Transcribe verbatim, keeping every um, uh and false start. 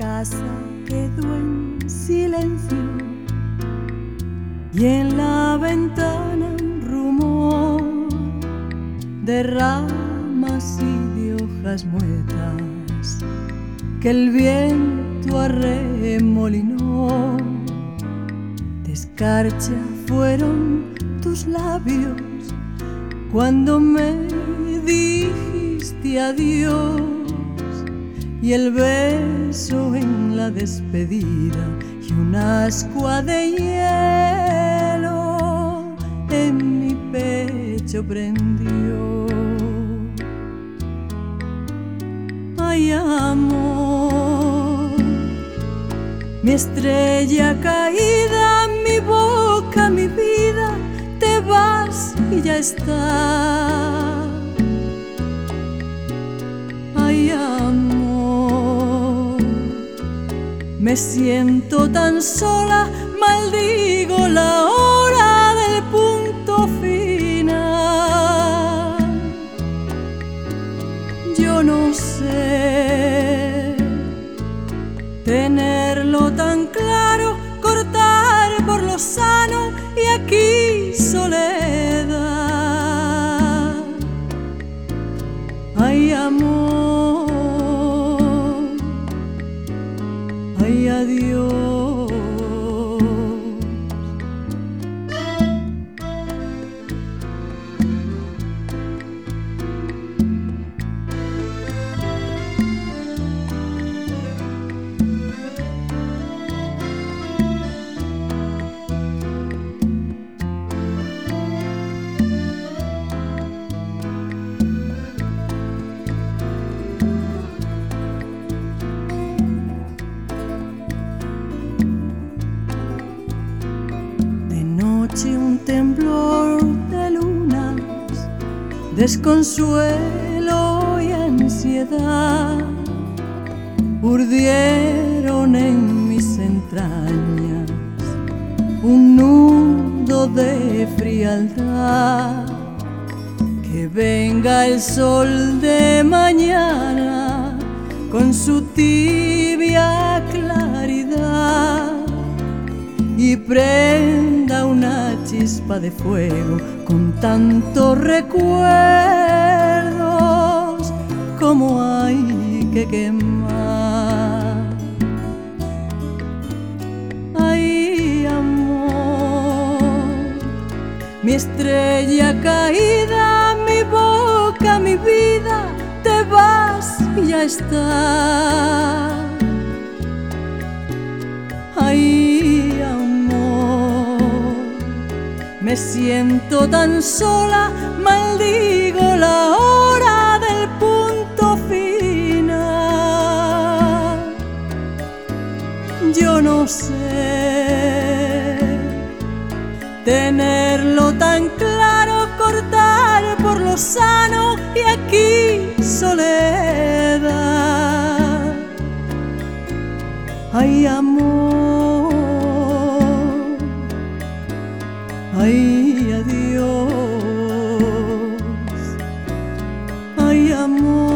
casa quedó en silencio y en la ventana un rumor de ramas y de hojas muertas que el viento arremolinó. De escarcha fueron tus labios cuando me dijiste adiós, y el beso en la despedida y un ascua de hielo en mi pecho prendió. Ay, amor, mi estrella caída, mi boca, mi vida, te vas y ya está. Ay, amor, me siento tan sola, maldigo la hora del punto final. Yo no sé tenerlo tan claro, cortar por lo sano y aquí soledad. Ay, amor, ay, adiós. Un temblor de lunas, desconsuelo y ansiedad urdieron en mis entrañas un nudo de frialdad. Que venga el sol de mañana con su tibia claridad y prenda una chispa de fuego con tantos recuerdos como hay que quemar. Ay, amor, mi estrella caída, mi boca, mi vida, te vas y ya está. Ay, amor, me siento tan sola, maldigo la hora del punto final. Yo no sé tenerlo tan claro, cortar por lo sano y aquí soledad. Ay, amor, ay, adiós. Ay, amor.